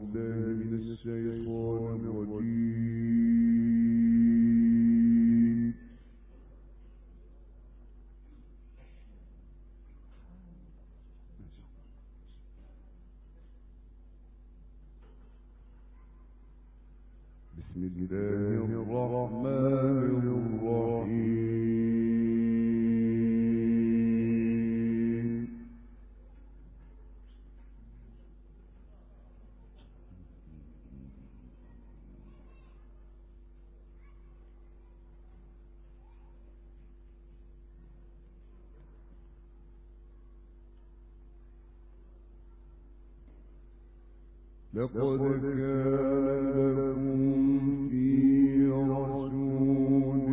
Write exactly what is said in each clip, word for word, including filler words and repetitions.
بسم الله الرحمن الرحيم. لقد كان لكم في رسول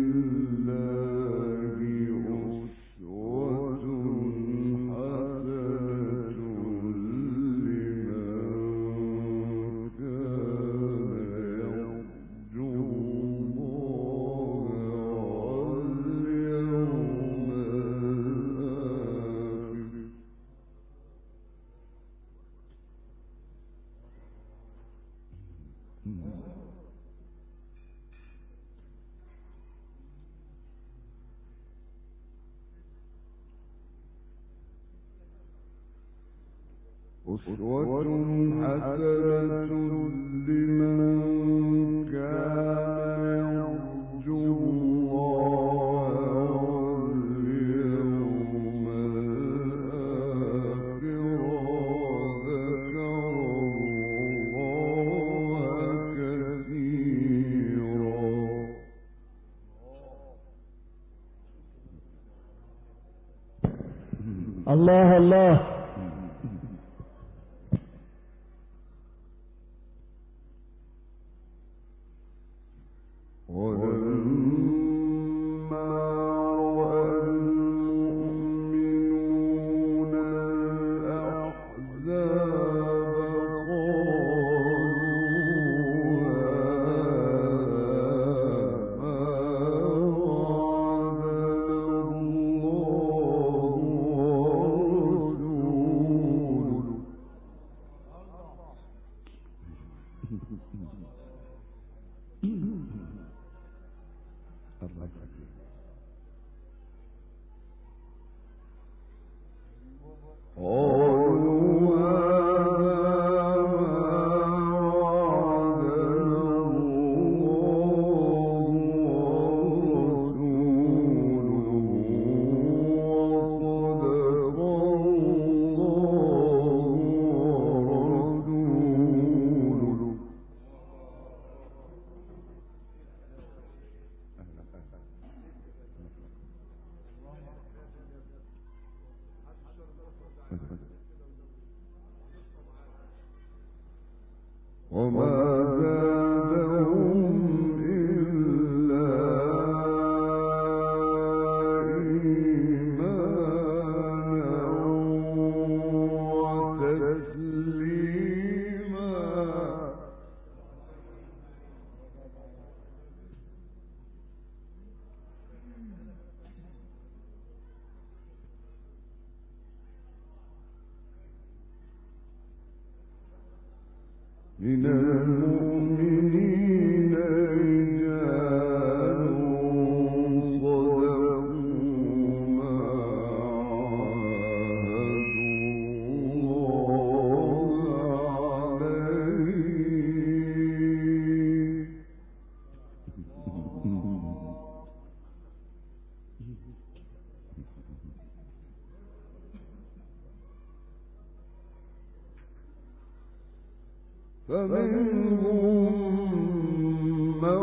الله أسوة حسنة لمن كان يرجو الله واليوم الآخر. أسوة حسنة لمن كان يرجو الله واليوم الآخر وذكر الله كثيرا. الله الله. ولما رأى المؤمنون الأحزاب قالوا ما وما زادهم إلا إيمانا وتسليما. من المؤمنين رجال صدقوا ما عاهدوا الله عليه. فمنهم من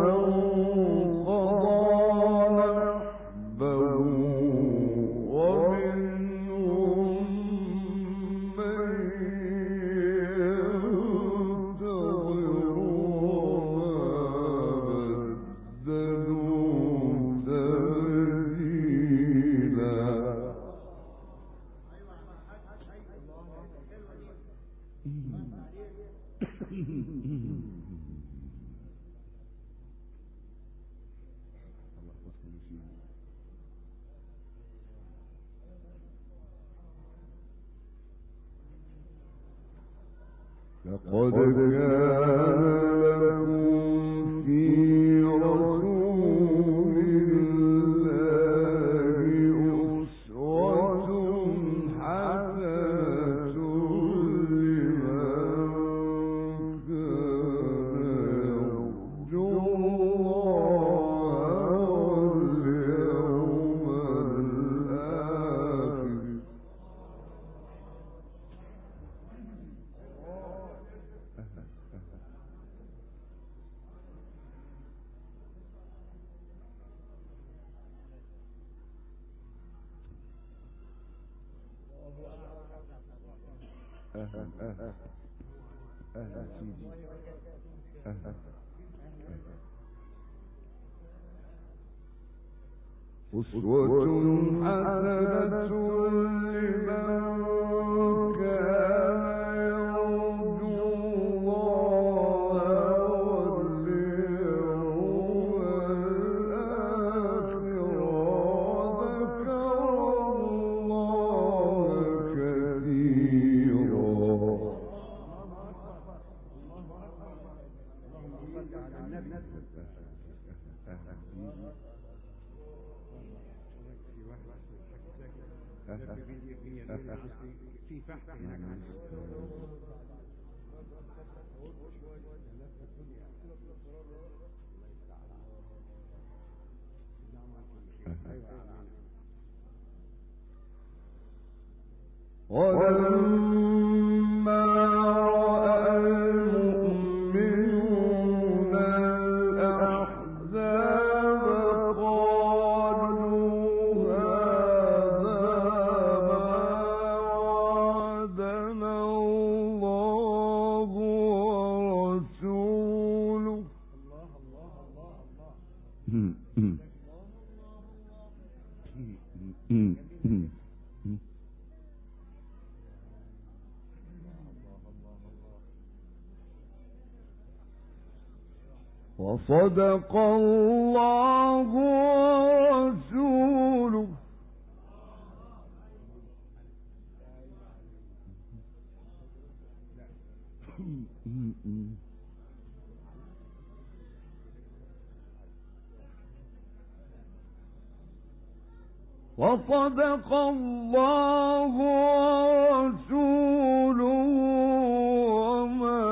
قضى نحبه ومنهم من ينتظر وما بدلوا تبديلا. لقد كان لكم في رسول الله أسوة حسنة لمن كان يرجو الله واليوم الآخر. أهلا أهلا أهلا سيدي أهلا. أسوة حسنة لمن كان يرجو الله واليوم الآخر وذكر الله كثيرا. في فحص هناك ولما رأى المؤمنون الأحزاب قالوا هذا ما وعدنا الله ورسوله. وصدق الله ورسوله. وصدق الله ورسوله وما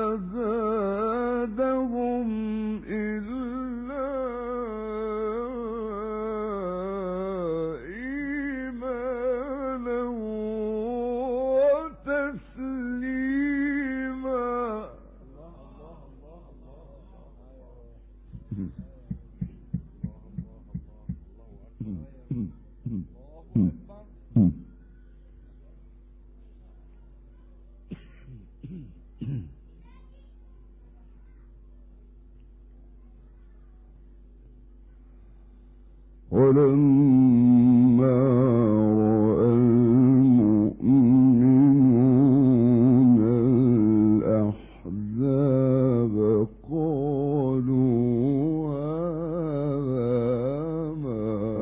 زادهم إلا إيمانا وتسليما. ولما رأى المؤمنون الأحزاب قالوا هذا ما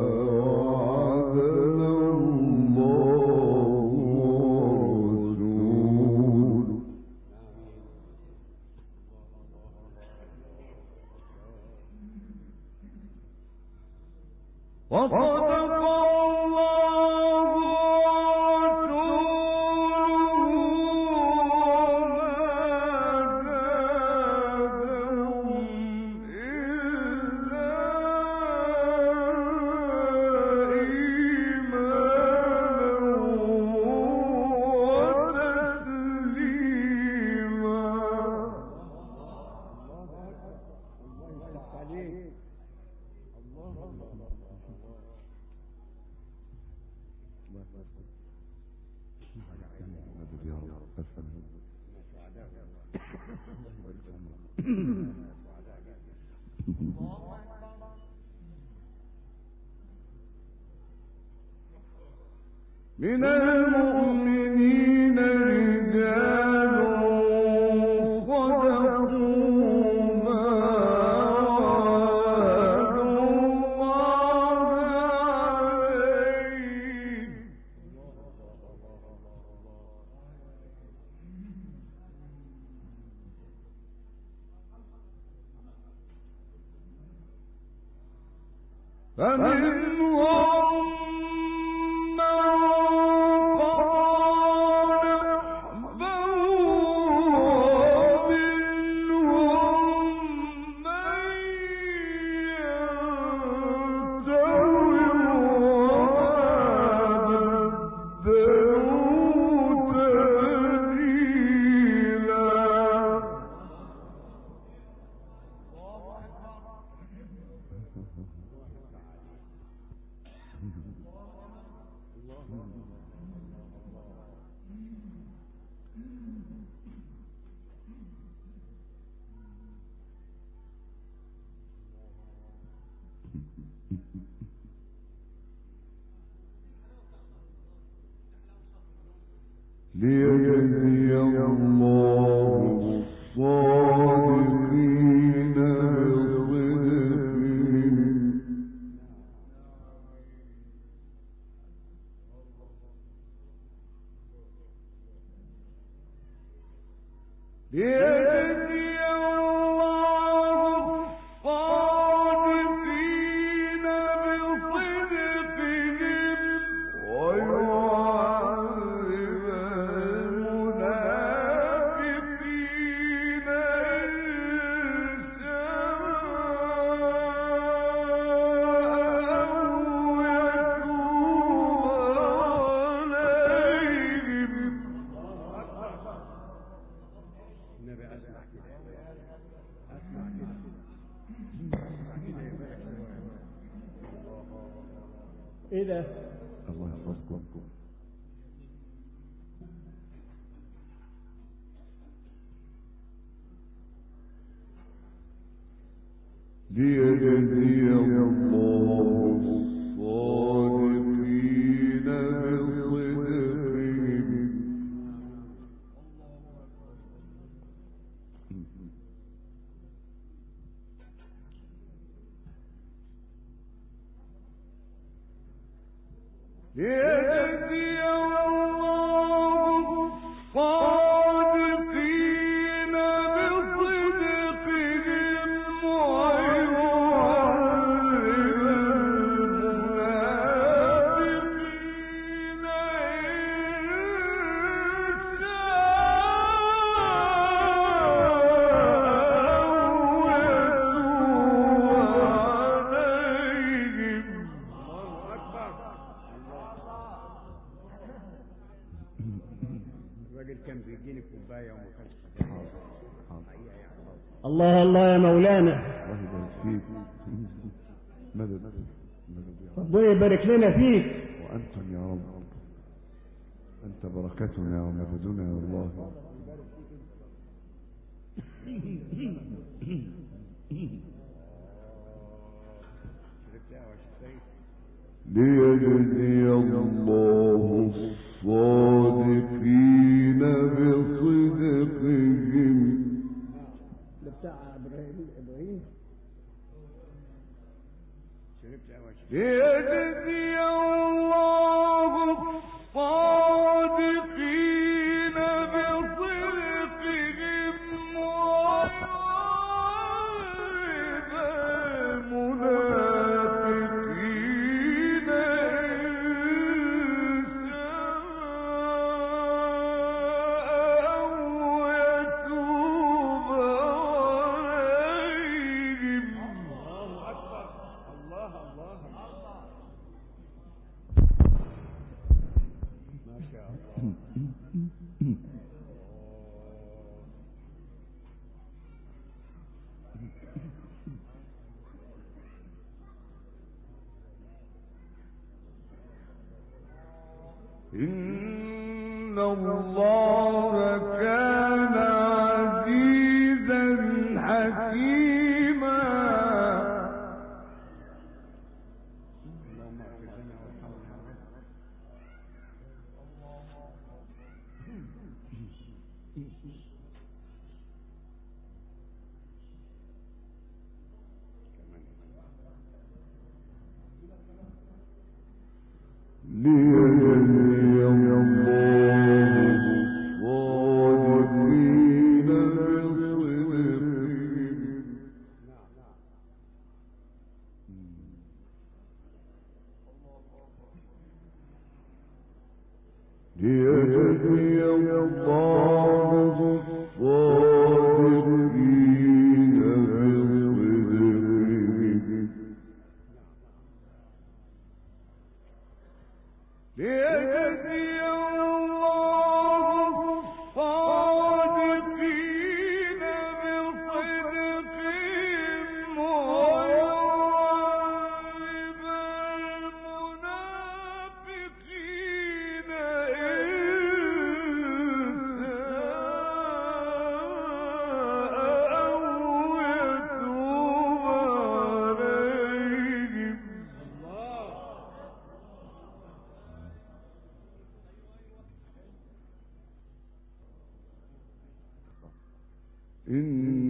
وعدنا الله ورسوله. وصدق الله ورسوله وما زادهم إلا من المؤمنين رجال صدقوا ما عاهدوا الله عليه ليجزي الله الصادقين بصدقهم ليجزي الله الصادقين بصدقهم ويعذب المنافقين إن شاء أو يتوب عليهم. النبي اسمع كده اسمع كده ايه ده؟ الله يحفظكم. ليجزي الله الصادقين بصدقهم ليجزي الله الصادقين بصدقهم ويعذب المنافقين إن الراجل كان بيجيني كوبايه وما كانش الله الله يا مولانا، الله يبارك فيك. مدد مدد يا رب. ربنا يبارك لنا فيك. وأنتم يا رب، أنت بركتنا ومددنا يا الله. ليجزي الله الصادقين بصدقهم ده بتاع ابراهيم ابراهيم ليجزي الله الصادقين بصدقهم ويعذب المنافقين إن شاء أو يتوب عليهم. الله اكبر. الله الله ما شاء الله. إن الله كان عزيزا حكيما. اللهم اغفر لنا وارحمنا يا رب. ليجزي الله الصادقين بصدقهم إن